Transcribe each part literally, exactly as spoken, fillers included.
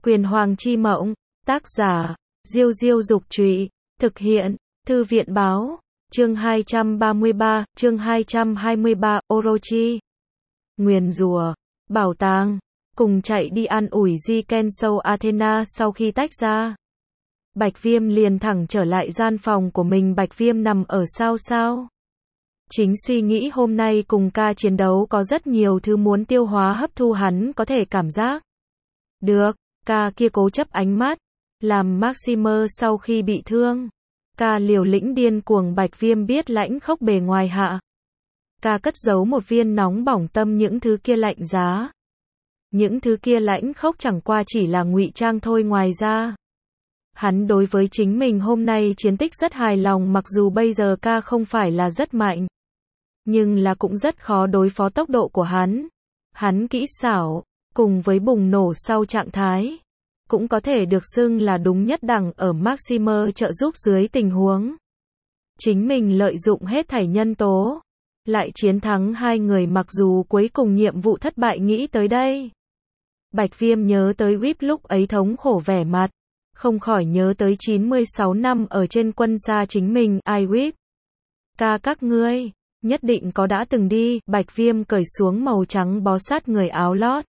Quyền Hoàng chi mộng, tác giả, Diêu Diêu Dục Trụy, thực hiện, Thư viện Báo, chương hai trăm ba mươi ba, chương hai trăm hai mươi ba, Orochi. Nguyền rủa, bảo tàng, cùng chạy đi an ủi Jiken Sou Athena sau khi tách ra. Bạch Viêm liền thẳng trở lại gian phòng của mình. Bạch Viêm nằm ở sao sao. Chính suy nghĩ hôm nay cùng ca chiến đấu có rất nhiều thứ muốn tiêu hóa hấp thu, hắn có thể cảm giác được, ca kia cố chấp ánh mắt, làm Maximer sau khi bị thương. Ca liều lĩnh điên cuồng. Bạch Viêm biết lãnh khốc bề ngoài hạ. Ca cất giấu một viên nóng bỏng tâm, những thứ kia lạnh giá. Những thứ kia lãnh khốc chẳng qua chỉ là ngụy trang thôi. Ngoài ra, hắn đối với chính mình hôm nay chiến tích rất hài lòng, mặc dù bây giờ ca không phải là rất mạnh, nhưng là cũng rất khó đối phó. Tốc độ của hắn, hắn kỹ xảo, cùng với bùng nổ sau trạng thái, cũng có thể được xưng là đúng nhất đẳng. Ở Maximer trợ giúp dưới tình huống chính mình lợi dụng hết thảy nhân tố, lại chiến thắng hai người, mặc dù cuối cùng nhiệm vụ thất bại. Nghĩ tới đây, Bạch Viêm nhớ tới Whip lúc ấy thống khổ vẻ mặt, không khỏi nhớ tới chín mươi sáu năm ở trên quân xa chính mình. Ai Whip? Ca các ngươi, nhất định có đã từng đi. Bạch Viêm cởi xuống màu trắng bó sát người áo lót.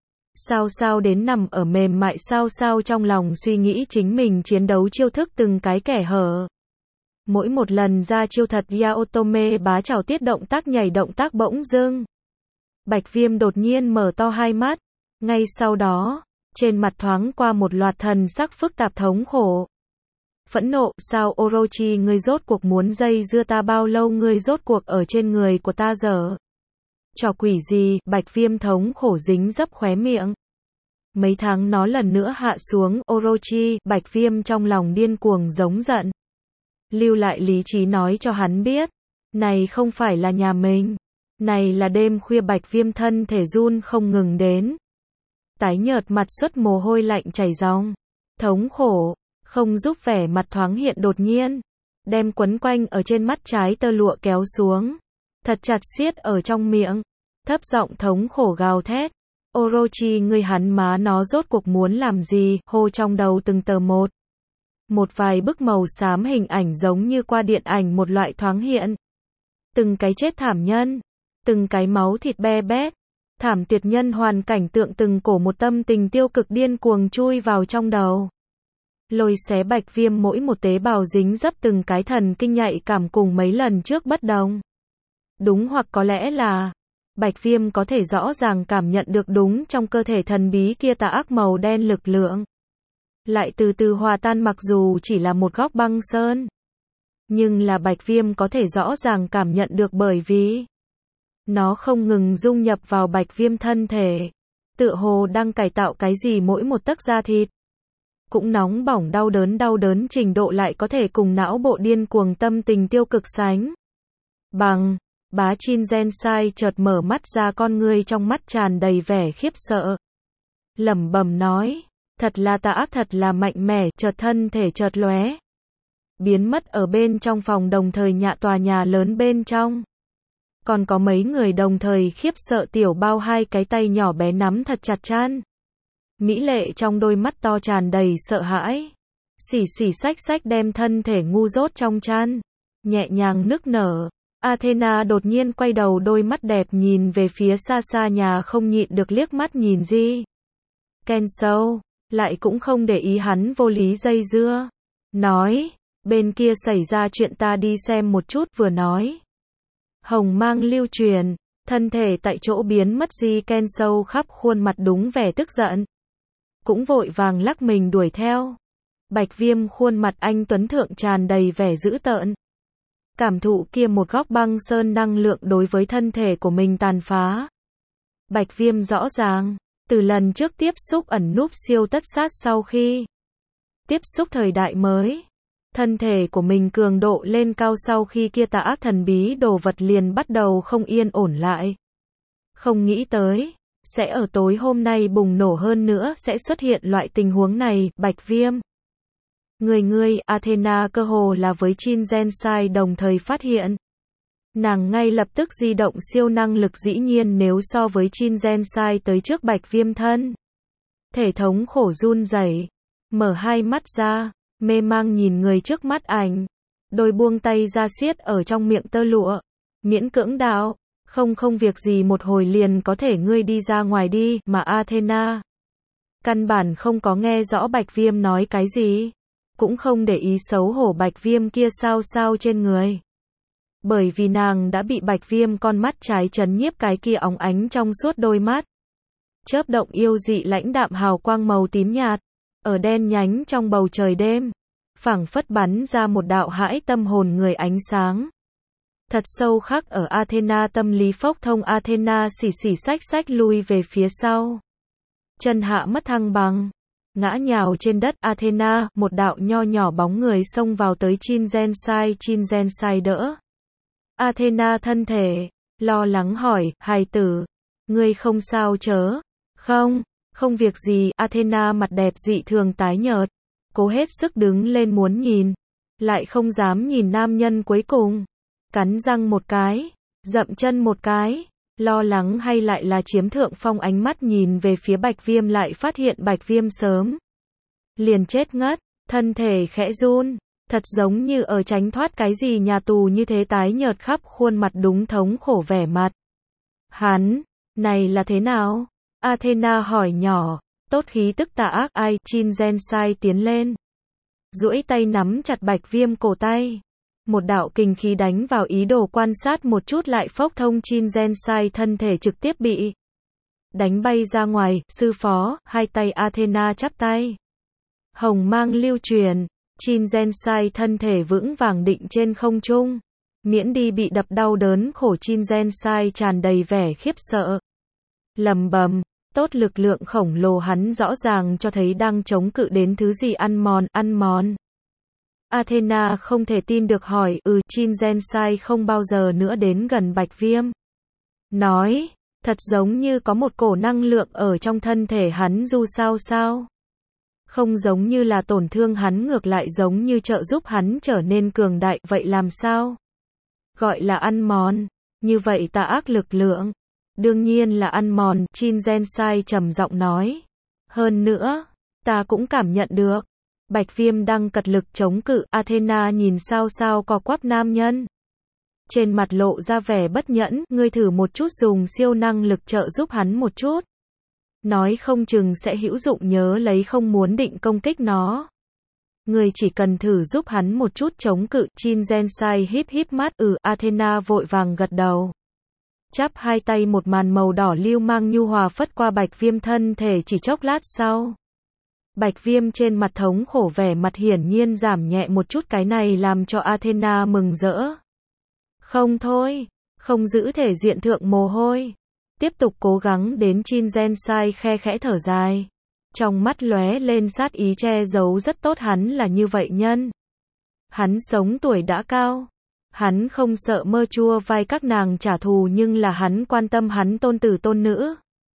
Sao sao đến nằm ở mềm mại. Sao sao trong lòng suy nghĩ chính mình chiến đấu chiêu thức từng cái kẻ hở. Mỗi một lần ra chiêu thật Yaotome bá trảo tiết động tác nhảy động tác bỗng dưng. Bạch Viêm đột nhiên mở to hai mắt. Ngay sau đó, trên mặt thoáng qua một loạt thần sắc phức tạp, thống khổ, phẫn nộ. Sao Orochi, ngươi rốt cuộc muốn dây dưa ta bao lâu? Ngươi rốt cuộc ở trên người của ta giở trò quỷ gì? Bạch Viêm thống khổ dính dấp khóe miệng. Mấy tháng nó lần nữa hạ xuống. Orochi, Bạch Viêm trong lòng điên cuồng giống giận. Lưu lại lý trí nói cho hắn biết, này không phải là nhà mình, này là đêm khuya. Bạch Viêm thân thể run không ngừng đến, tái nhợt mặt xuất mồ hôi lạnh chảy ròng, thống khổ, không giúp vẻ mặt thoáng hiện. Đột nhiên, đem quấn quanh ở trên mắt trái tơ lụa kéo xuống, thật chặt siết ở trong miệng, thấp giọng thống khổ gào thét. Orochi, ngươi hắn má nó rốt cuộc muốn làm gì? Hô trong đầu từng tờ một. Một vài bức màu xám hình ảnh giống như qua điện ảnh một loại thoáng hiện. Từng cái chết thảm nhân, từng cái máu thịt be bét, thảm tuyệt nhân hoàn cảnh tượng từng cổ một tâm tình tiêu cực điên cuồng chui vào trong đầu. Lôi xé Bạch Viêm mỗi một tế bào, dính dấp từng cái thần kinh nhạy cảm, cùng mấy lần trước bất đồng. Đúng, hoặc có lẽ là Bạch Viêm có thể rõ ràng cảm nhận được đúng trong cơ thể thần bí kia tà ác màu đen lực lượng lại từ từ hòa tan. Mặc dù chỉ là một góc băng sơn, nhưng là Bạch Viêm có thể rõ ràng cảm nhận được, bởi vì nó không ngừng dung nhập vào Bạch Viêm thân thể, tựa hồ đang cải tạo cái gì. Mỗi một tấc da thịt cũng nóng bỏng, đau đớn, đau đớn trình độ lại có thể cùng não bộ điên cuồng tâm tình tiêu cực sánh bằng. Bá Chin Gensai chợt mở mắt ra, con ngươi trong mắt tràn đầy vẻ khiếp sợ, lẩm bẩm nói, thật là tà ác, thật là mạnh mẽ. Chợt thân thể chợt lóe, biến mất ở bên trong phòng. Đồng thời nhà tòa nhà lớn bên trong còn có mấy người đồng thời khiếp sợ. Tiểu Bao hai cái tay nhỏ bé nắm thật chặt chan mỹ lệ, trong đôi mắt to tràn đầy sợ hãi, xỉ xỉ xách xách đem thân thể ngu dốt trong chan nhẹ nhàng nức nở. Athena đột nhiên quay đầu, đôi mắt đẹp nhìn về phía xa xa nhà, không nhịn được liếc mắt nhìn Ji Ken Sou, lại cũng không để ý hắn vô lý dây dưa, nói, bên kia xảy ra chuyện, ta đi xem một chút. Vừa nói, hồng mang lưu truyền, thân thể tại chỗ biến mất. Ji Ken Sou khắp khuôn mặt đúng vẻ tức giận, cũng vội vàng lắc mình đuổi theo. Bạch Viêm khuôn mặt anh tuấn thượng tràn đầy vẻ dữ tợn, cảm thụ kia một góc băng sơn năng lượng đối với thân thể của mình tàn phá. Bạch Viêm rõ ràng, từ lần trước tiếp xúc ẩn núp siêu tất sát, sau khi tiếp xúc thời đại mới, thân thể của mình cường độ lên cao. Sau khi kia tà ác thần bí đồ vật liền bắt đầu không yên ổn lại. Không nghĩ tới sẽ ở tối hôm nay bùng nổ, hơn nữa sẽ xuất hiện loại tình huống này. Bạch Viêm, người ngươi, Athena cơ hồ là với Chin Gensai đồng thời phát hiện. Nàng ngay lập tức di động siêu năng lực, dĩ nhiên nếu so với Chin Gensai tới trước Bạch Viêm thân Thể thống khổ run rẩy, mở hai mắt ra, mê mang nhìn người trước mắt ảnh. Đôi buông tay ra siết ở trong miệng tơ lụa, miễn cưỡng đạo, không không việc gì một hồi liền có thể ngươi đi ra ngoài đi, mà Athena căn bản không có nghe rõ Bạch Viêm nói cái gì, cũng không để ý xấu hổ Bạch Viêm kia sao sao trên người. Bởi vì nàng đã bị Bạch Viêm con mắt trái chấn nhiếp cái kia óng ánh trong suốt đôi mắt. Chớp động yêu dị lãnh đạm hào quang màu tím nhạt, ở đen nhánh trong bầu trời đêm, phảng phất bắn ra một đạo hãi tâm hồn người ánh sáng. Thật sâu khắc ở Athena tâm lý phốc thông. Athena xỉ xỉ xách xách lui về phía sau. Chân hạ mất thăng bằng, ngã nhào trên đất. Athena, một đạo nho nhỏ bóng người xông vào tới Chin Gensai. Chin Gensai đỡ Athena thân thể, lo lắng hỏi, hài tử, ngươi không sao chớ? Không, không việc gì. Athena mặt đẹp dị thường tái nhợt, cố hết sức đứng lên muốn nhìn, lại không dám nhìn nam nhân cuối cùng. Cắn răng một cái, dậm chân một cái, lo lắng hay lại là chiếm thượng phong, ánh mắt nhìn về phía Bạch Viêm lại phát hiện Bạch Viêm sớm liền chết ngất, thân thể khẽ run, thật giống như ở tránh thoát cái gì nhà tù như thế, tái nhợt khắp khuôn mặt, đúng thống khổ vẻ mặt. Hắn, này là thế nào? Athena hỏi nhỏ, tốt khí tức tà ác ai? Chin Gensai tiến lên, duỗi tay nắm chặt Bạch Viêm cổ tay. Một đạo kình khí đánh vào, ý đồ quan sát một chút lại phốc thông. Chin Gensai thân thể trực tiếp bị đánh bay ra ngoài. Sư phó, hai tay Athena chắp tay, hồng mang lưu truyền. Chin Gensai thân thể vững vàng định trên không trung, miễn đi bị đập đau đớn khổ. Chin Gensai tràn đầy vẻ khiếp sợ, lầm bầm, tốt lực lượng khổng lồ hắn rõ ràng cho thấy đang chống cự đến thứ gì, ăn mòn, ăn mòn. Athena không thể tin được hỏi, ừ. Chin Gensai không bao giờ nữa đến gần Bạch Viêm, nói, thật giống như có một cổ năng lượng ở trong thân thể hắn du sao sao. Không giống như là tổn thương hắn, ngược lại giống như trợ giúp hắn trở nên cường đại. Vậy làm sao gọi là ăn mòn? Như vậy tà ác lực lượng, đương nhiên là ăn mòn. Chin Gensai trầm giọng nói, hơn nữa, ta cũng cảm nhận được Bạch Viêm đang cật lực chống cự. Athena nhìn sao sao co quắp nam nhân, trên mặt lộ ra vẻ bất nhẫn, ngươi thử một chút dùng siêu năng lực trợ giúp hắn một chút, nói không chừng sẽ hữu dụng. Nhớ lấy không muốn định công kích nó, ngươi chỉ cần thử giúp hắn một chút chống cự. Chin Gensai híp híp mắt, ừ. Athena vội vàng gật đầu, chắp hai tay, một màn màu đỏ lưu mang nhu hòa phất qua Bạch Viêm thân thể. Chỉ chốc lát sau, Bạch Viêm trên mặt thống khổ, vẻ mặt hiển nhiên giảm nhẹ một chút, cái này làm cho Athena mừng rỡ. Không thôi, không giữ thể diện thượng mồ hôi, tiếp tục cố gắng đến. Chin Gensai khe khẽ thở dài, trong mắt lóe lên sát ý, che giấu rất tốt, hắn là như vậy nhân. Hắn sống tuổi đã cao, hắn không sợ mơ chua vai các nàng trả thù, nhưng là hắn quan tâm hắn tôn tử tôn nữ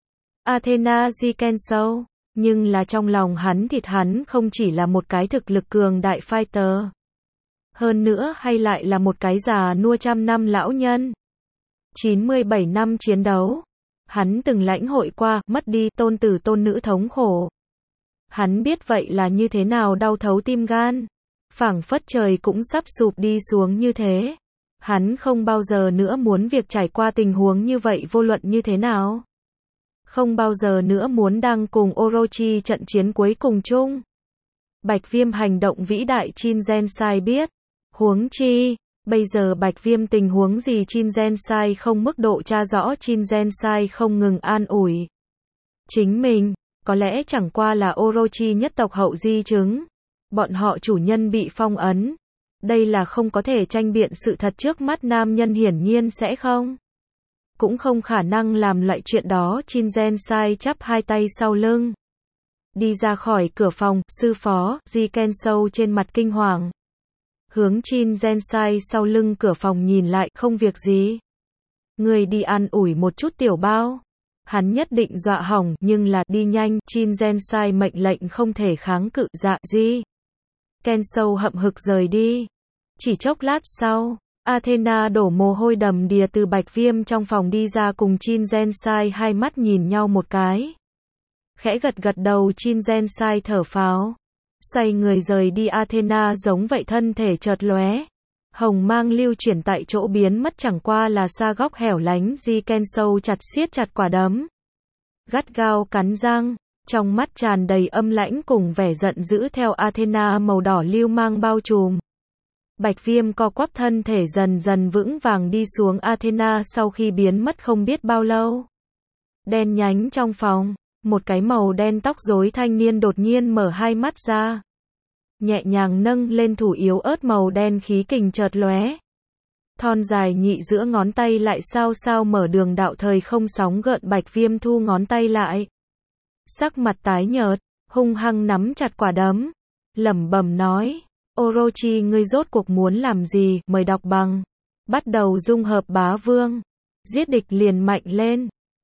Athena Jikensou. Nhưng là trong lòng hắn thịt hắn không chỉ là một cái thực lực cường đại fighter, hơn nữa hay lại là một cái già nua trăm năm lão nhân. chín mươi bảy năm chiến đấu, hắn từng lãnh hội qua, mất đi tôn tử tôn nữ thống khổ. Hắn biết vậy là như thế nào, đau thấu tim gan, phảng phất trời cũng sắp sụp đi xuống như thế. Hắn không bao giờ nữa muốn việc trải qua tình huống như vậy, vô luận như thế nào. Không bao giờ nữa muốn đang cùng Orochi trận chiến cuối cùng chung. Bạch Viêm hành động vĩ đại Chin Gensai biết. Huống chi, bây giờ Bạch Viêm tình huống gì Chin Gensai không mức độ tra rõ. Chin Gensai không ngừng an ủi chính mình, có lẽ chẳng qua là Orochi nhất tộc hậu di chứng. Bọn họ chủ nhân bị phong ấn. Đây là không có thể tranh biện sự thật trước mắt, nam nhân hiển nhiên sẽ không. Cũng không khả năng làm loại chuyện đó. Chin Gensai chắp hai tay sau lưng, đi ra khỏi cửa phòng. Sư phó, Jikensou trên mặt kinh hoàng, hướng Chin Gensai sau lưng cửa phòng nhìn lại, không việc gì. Người đi an ủi một chút tiểu bao, hắn nhất định dọa hỏng, nhưng là đi nhanh. Chin Gensai mệnh lệnh không thể kháng cự. Dạ, Jikensou hậm hực rời đi. Chỉ chốc lát sau, Athena đổ mồ hôi đầm đìa từ Bạch Viêm trong phòng đi ra, cùng Chin Gensai hai mắt nhìn nhau một cái. khẽ gật gật đầu Chin sai thở phào. Xoay người rời đi Athena giống vậy thân thể chợt lóe. Hồng mang lưu chuyển tại chỗ biến mất chẳng qua là xa góc hẻo lánh Jiken sâu chặt siết chặt quả đấm. Gắt gao cắn răng, trong mắt tràn đầy âm lãnh cùng vẻ giận dữ theo Athena màu đỏ lưu mang bao trùm. Bạch Viêm co quắp thân thể dần dần vững vàng đi xuống Athena sau khi biến mất không biết bao lâu. Đen nhánh trong phòng, một cái màu đen tóc rối thanh niên đột nhiên mở hai mắt ra. Nhẹ nhàng nâng lên thủ yếu ớt màu đen khí kình chợt lóe. Thon dài nhị giữa ngón tay lại sao sao mở đường đạo thời không sóng gợn Bạch Viêm thu ngón tay lại. Sắc mặt tái nhợt, hung hăng nắm chặt quả đấm. Lẩm bẩm nói, Orochi ngươi rốt cuộc muốn làm gì, mời đọc bằng. Bắt đầu dung hợp bá vương. Giết địch liền mạnh lên.